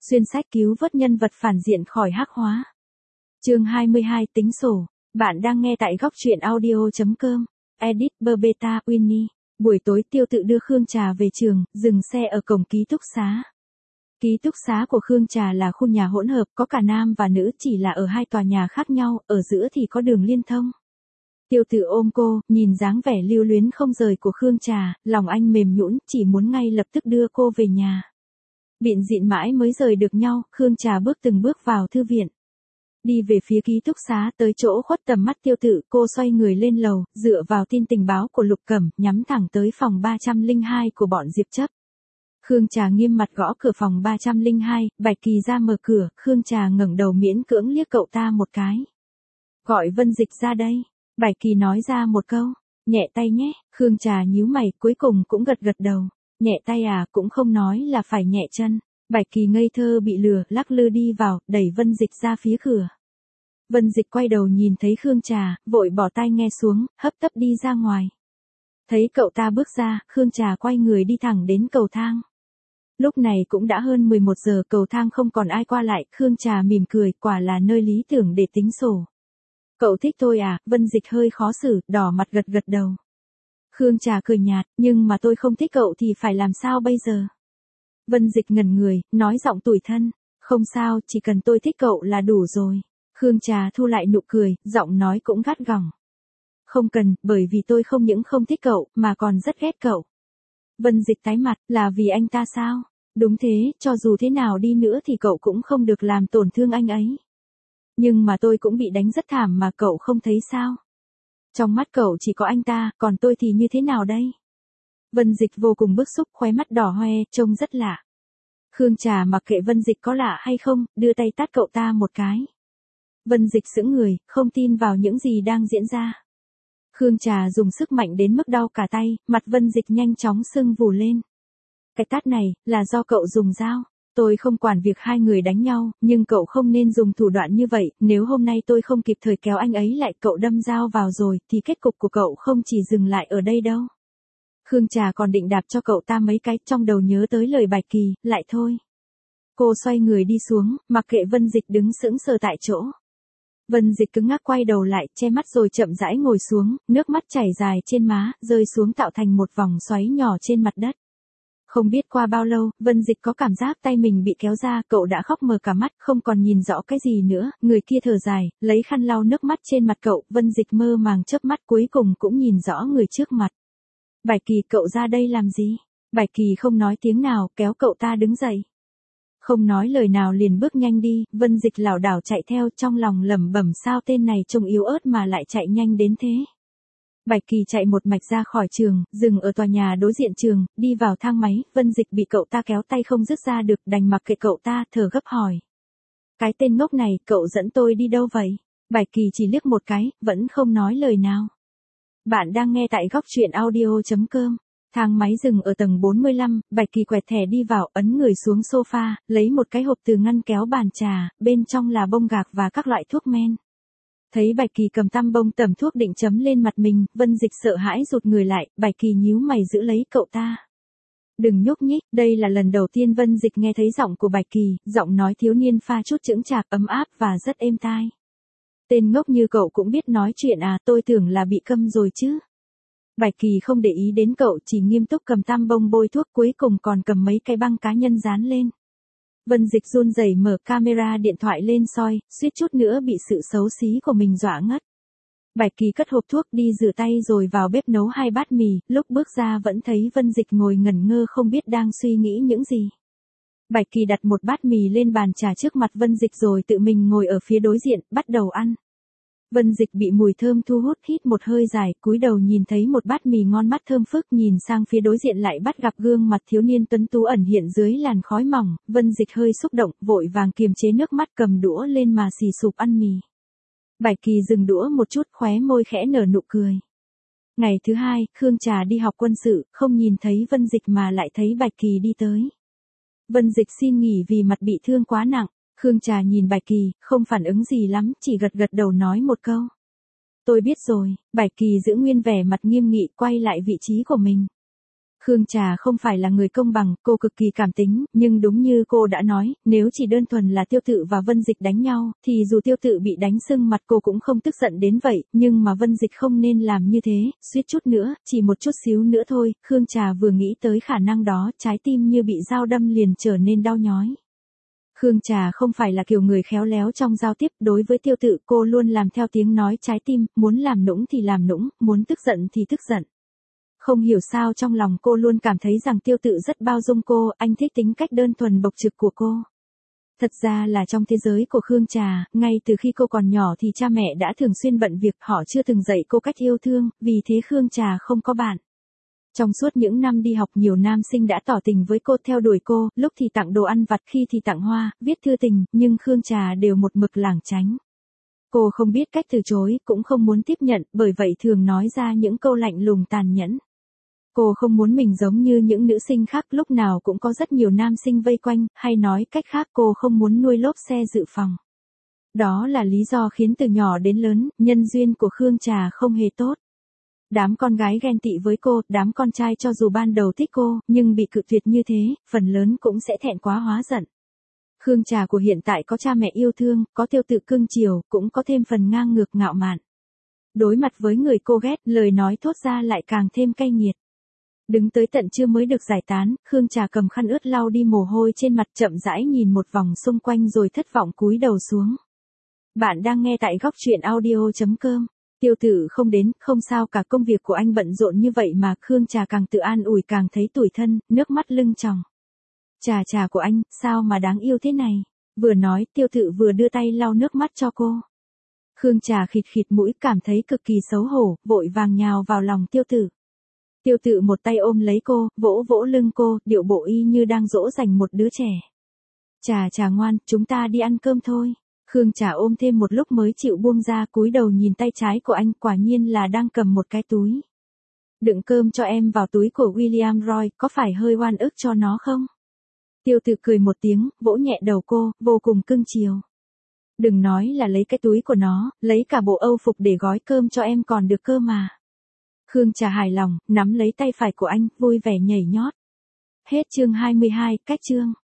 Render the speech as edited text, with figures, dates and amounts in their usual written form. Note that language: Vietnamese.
Xuyên sách cứu vớt nhân vật phản diện khỏi hắc hóa. Chương 22 tính sổ. Bạn đang nghe tại góc truyện audio.com. Edit Beta Winnie. Buổi tối Tiêu Tự đưa Khương Trà về trường, dừng xe ở cổng ký túc xá. Ký túc xá của Khương Trà là khu nhà hỗn hợp, có cả nam và nữ, chỉ là ở hai tòa nhà khác nhau, ở giữa thì có đường liên thông. Tiêu Tự ôm cô, nhìn dáng vẻ lưu luyến không rời của Khương Trà, lòng anh mềm nhũn, chỉ muốn ngay lập tức đưa cô về nhà. Bịn dịn mãi mới rời được nhau, Khương Trà bước từng bước vào thư viện. Đi về phía ký túc xá, tới chỗ khuất tầm mắt Tiêu Tự, cô xoay người lên lầu, dựa vào tin tình báo của Lục Cẩm, nhắm thẳng tới phòng 302 của bọn Diệp Chấp. Khương Trà nghiêm mặt gõ cửa phòng 302, Bạch Kỳ ra mở cửa, Khương Trà ngẩng đầu miễn cưỡng liếc cậu ta một cái. Gọi Vân Dịch ra đây. Bạch Kỳ nói ra một câu, nhẹ tay nhé, Khương Trà nhíu mày, cuối cùng cũng gật gật đầu. Nhẹ tay à, cũng không nói là phải nhẹ chân. Bạch Kỳ ngây thơ bị lừa, lắc lư đi vào, đẩy Vân Dịch ra phía cửa. Vân Dịch quay đầu nhìn thấy Khương Trà, vội bỏ tai nghe xuống, hấp tấp đi ra ngoài. Thấy cậu ta bước ra, Khương Trà quay người đi thẳng đến cầu thang. Lúc này cũng đã hơn 11 giờ, cầu thang không còn ai qua lại, Khương Trà mỉm cười, quả là nơi lý tưởng để tính sổ. Cậu thích tôi à? Vân Dịch hơi khó xử, đỏ mặt gật gật đầu. Khương Trà cười nhạt, nhưng mà tôi không thích cậu thì phải làm sao bây giờ? Vân Dịch ngẩn người, nói giọng tủi thân, không sao, chỉ cần tôi thích cậu là đủ rồi. Khương Trà thu lại nụ cười, giọng nói cũng gắt gỏng. Không cần, bởi vì tôi không những không thích cậu, mà còn rất ghét cậu. Vân Dịch tái mặt, là vì anh ta sao? Đúng thế, cho dù thế nào đi nữa thì cậu cũng không được làm tổn thương anh ấy. Nhưng mà tôi cũng bị đánh rất thảm mà cậu không thấy sao? Trong mắt cậu chỉ có anh ta, còn tôi thì như thế nào đây? Vân Dịch vô cùng bức xúc, khóe mắt đỏ hoe, trông rất lạ. Khương Trà mặc kệ Vân Dịch có lạ hay không, đưa tay tát cậu ta một cái. Vân Dịch sững người, không tin vào những gì đang diễn ra. Khương Trà dùng sức mạnh đến mức đau cả tay, mặt Vân Dịch nhanh chóng sưng vù lên. Cái tát này, là do cậu dùng dao. Tôi không quản việc hai người đánh nhau, nhưng cậu không nên dùng thủ đoạn như vậy, nếu hôm nay tôi không kịp thời kéo anh ấy lại, cậu đâm dao vào rồi, thì kết cục của cậu không chỉ dừng lại ở đây đâu. Khương Trà còn định đạp cho cậu ta mấy cái, trong đầu nhớ tới lời Bạch Kỳ, lại thôi. Cô xoay người đi xuống, mặc kệ Vân Dịch đứng sững sờ tại chỗ. Vân Dịch cứng ngắc quay đầu lại, che mắt rồi chậm rãi ngồi xuống, nước mắt chảy dài trên má, rơi xuống tạo thành một vòng xoáy nhỏ trên mặt đất. Không biết qua bao lâu, Vân Dịch có cảm giác tay mình bị kéo ra, cậu đã khóc mờ cả mắt, không còn nhìn rõ cái gì nữa, người kia thở dài, lấy khăn lau nước mắt trên mặt cậu, Vân Dịch mơ màng chớp mắt cuối cùng cũng nhìn rõ người trước mặt. Bạch Kỳ, cậu ra đây làm gì? Bạch Kỳ không nói tiếng nào, kéo cậu ta đứng dậy. Không nói lời nào liền bước nhanh đi, Vân Dịch lảo đảo chạy theo, trong lòng lẩm bẩm sao tên này trông yếu ớt mà lại chạy nhanh đến thế. Bạch Kỳ chạy một mạch ra khỏi trường, dừng ở tòa nhà đối diện trường, đi vào thang máy, Vân Dịch bị cậu ta kéo tay không dứt ra được, đành mặc kệ cậu ta, thở gấp hỏi. Cái tên ngốc này, cậu dẫn tôi đi đâu vậy? Bạch Kỳ chỉ liếc một cái, vẫn không nói lời nào. Bạn đang nghe tại góc truyện audio.com. Thang máy dừng ở tầng 45, Bạch Kỳ quẹt thẻ đi vào, ấn người xuống sofa, lấy một cái hộp từ ngăn kéo bàn trà, bên trong là bông gạc và các loại thuốc men. Thấy Bạch Kỳ cầm tăm bông tẩm thuốc định chấm lên mặt mình, Vân Dịch sợ hãi rụt người lại, Bạch Kỳ nhíu mày giữ lấy cậu ta. Đừng nhúc nhích, đây là lần đầu tiên Vân Dịch nghe thấy giọng của Bạch Kỳ, giọng nói thiếu niên pha chút chững chạc, ấm áp và rất êm tai. Tên ngốc như cậu cũng biết nói chuyện à, tôi tưởng là bị câm rồi chứ. Bạch Kỳ không để ý đến cậu, chỉ nghiêm túc cầm tăm bông bôi thuốc, cuối cùng còn cầm mấy cái băng cá nhân dán lên. Vân Dịch run rẩy mở camera điện thoại lên soi, suýt chút nữa bị sự xấu xí của mình dọa ngất. Bạch Kỳ cất hộp thuốc đi rửa tay rồi vào bếp nấu 2 bát mì, lúc bước ra vẫn thấy Vân Dịch ngồi ngẩn ngơ không biết đang suy nghĩ những gì. Bạch Kỳ đặt một bát mì lên bàn trà trước mặt Vân Dịch rồi tự mình ngồi ở phía đối diện, bắt đầu ăn. Vân Dịch bị mùi thơm thu hút, hít một hơi dài, cúi đầu nhìn thấy một bát mì ngon mắt thơm phức, nhìn sang phía đối diện lại bắt gặp gương mặt thiếu niên tuấn tú ẩn hiện dưới làn khói mỏng, Vân Dịch hơi xúc động, vội vàng kiềm chế nước mắt cầm đũa lên mà xì sụp ăn mì. Bạch Kỳ dừng đũa một chút, khóe môi khẽ nở nụ cười. Ngày thứ hai, Khương Trà đi học quân sự, không nhìn thấy Vân Dịch mà lại thấy Bạch Kỳ đi tới. Vân Dịch xin nghỉ vì mặt bị thương quá nặng. Khương Trà nhìn Bạch Kỳ, không phản ứng gì lắm, chỉ gật gật đầu nói một câu. Tôi biết rồi. Bạch Kỳ giữ nguyên vẻ mặt nghiêm nghị, quay lại vị trí của mình. Khương Trà không phải là người công bằng, cô cực kỳ cảm tính, nhưng đúng như cô đã nói, nếu chỉ đơn thuần là Tiêu Tự và Vân Dịch đánh nhau, thì dù Tiêu Tự bị đánh sưng mặt cô cũng không tức giận đến vậy, nhưng mà Vân Dịch không nên làm như thế, suýt chút nữa, chỉ một chút xíu nữa thôi, Khương Trà vừa nghĩ tới khả năng đó, trái tim như bị dao đâm liền trở nên đau nhói. Khương Trà không phải là kiểu người khéo léo trong giao tiếp, đối với Tiêu Tự cô luôn làm theo tiếng nói trái tim, muốn làm nũng thì làm nũng, muốn tức giận thì tức giận. Không hiểu sao trong lòng cô luôn cảm thấy rằng Tiêu Tự rất bao dung cô, anh thích tính cách đơn thuần bộc trực của cô. Thật ra là trong thế giới của Khương Trà, ngay từ khi cô còn nhỏ thì cha mẹ đã thường xuyên bận việc, họ chưa từng dạy cô cách yêu thương, vì thế Khương Trà không có bạn. Trong suốt những năm đi học nhiều nam sinh đã tỏ tình với cô, theo đuổi cô, lúc thì tặng đồ ăn vặt, khi thì tặng hoa, viết thư tình, nhưng Khương Trà đều một mực lảng tránh. Cô không biết cách từ chối, cũng không muốn tiếp nhận, bởi vậy thường nói ra những câu lạnh lùng tàn nhẫn. Cô không muốn mình giống như những nữ sinh khác, lúc nào cũng có rất nhiều nam sinh vây quanh, hay nói cách khác cô không muốn nuôi lốp xe dự phòng. Đó là lý do khiến từ nhỏ đến lớn, nhân duyên của Khương Trà không hề tốt. Đám con gái ghen tị với cô, đám con trai cho dù ban đầu thích cô, nhưng bị cự tuyệt như thế, phần lớn cũng sẽ thẹn quá hóa giận. Khương Trà của hiện tại có cha mẹ yêu thương, có Tiêu Tự cưng chiều, cũng có thêm phần ngang ngược ngạo mạn. Đối mặt với người cô ghét, lời nói thốt ra lại càng thêm cay nghiệt. Đứng tới tận trưa mới được giải tán, Khương Trà cầm khăn ướt lau đi mồ hôi trên mặt, chậm rãi nhìn một vòng xung quanh rồi thất vọng cúi đầu xuống. Bạn đang nghe tại góc truyện audio.com. Tiêu Tự không đến, không sao cả, công việc của anh bận rộn như vậy mà. Khương Trà càng tự an ủi càng thấy tủi thân, nước mắt lưng tròng. Trà của anh, sao mà đáng yêu thế này? Vừa nói, Tiêu Tự vừa đưa tay lau nước mắt cho cô. Khương Trà khịt khịt mũi, cảm thấy cực kỳ xấu hổ, vội vàng nhào vào lòng Tiêu Tự. Tiêu Tự một tay ôm lấy cô, vỗ vỗ lưng cô, điệu bộ y như đang dỗ dành một đứa trẻ. Trà ngoan, chúng ta đi ăn cơm thôi. Khương Trà ôm thêm một lúc mới chịu buông ra, cúi đầu nhìn tay trái của anh, quả nhiên là đang cầm một cái túi. Đựng cơm cho em vào túi của William Roy, có phải hơi oan ức cho nó không? Tiêu Tự cười một tiếng, vỗ nhẹ đầu cô, vô cùng cưng chiều. Đừng nói là lấy cái túi của nó, lấy cả bộ âu phục để gói cơm cho em còn được cơ mà. Khương Trà hài lòng, nắm lấy tay phải của anh, vui vẻ nhảy nhót. Hết chương 22, cách chương.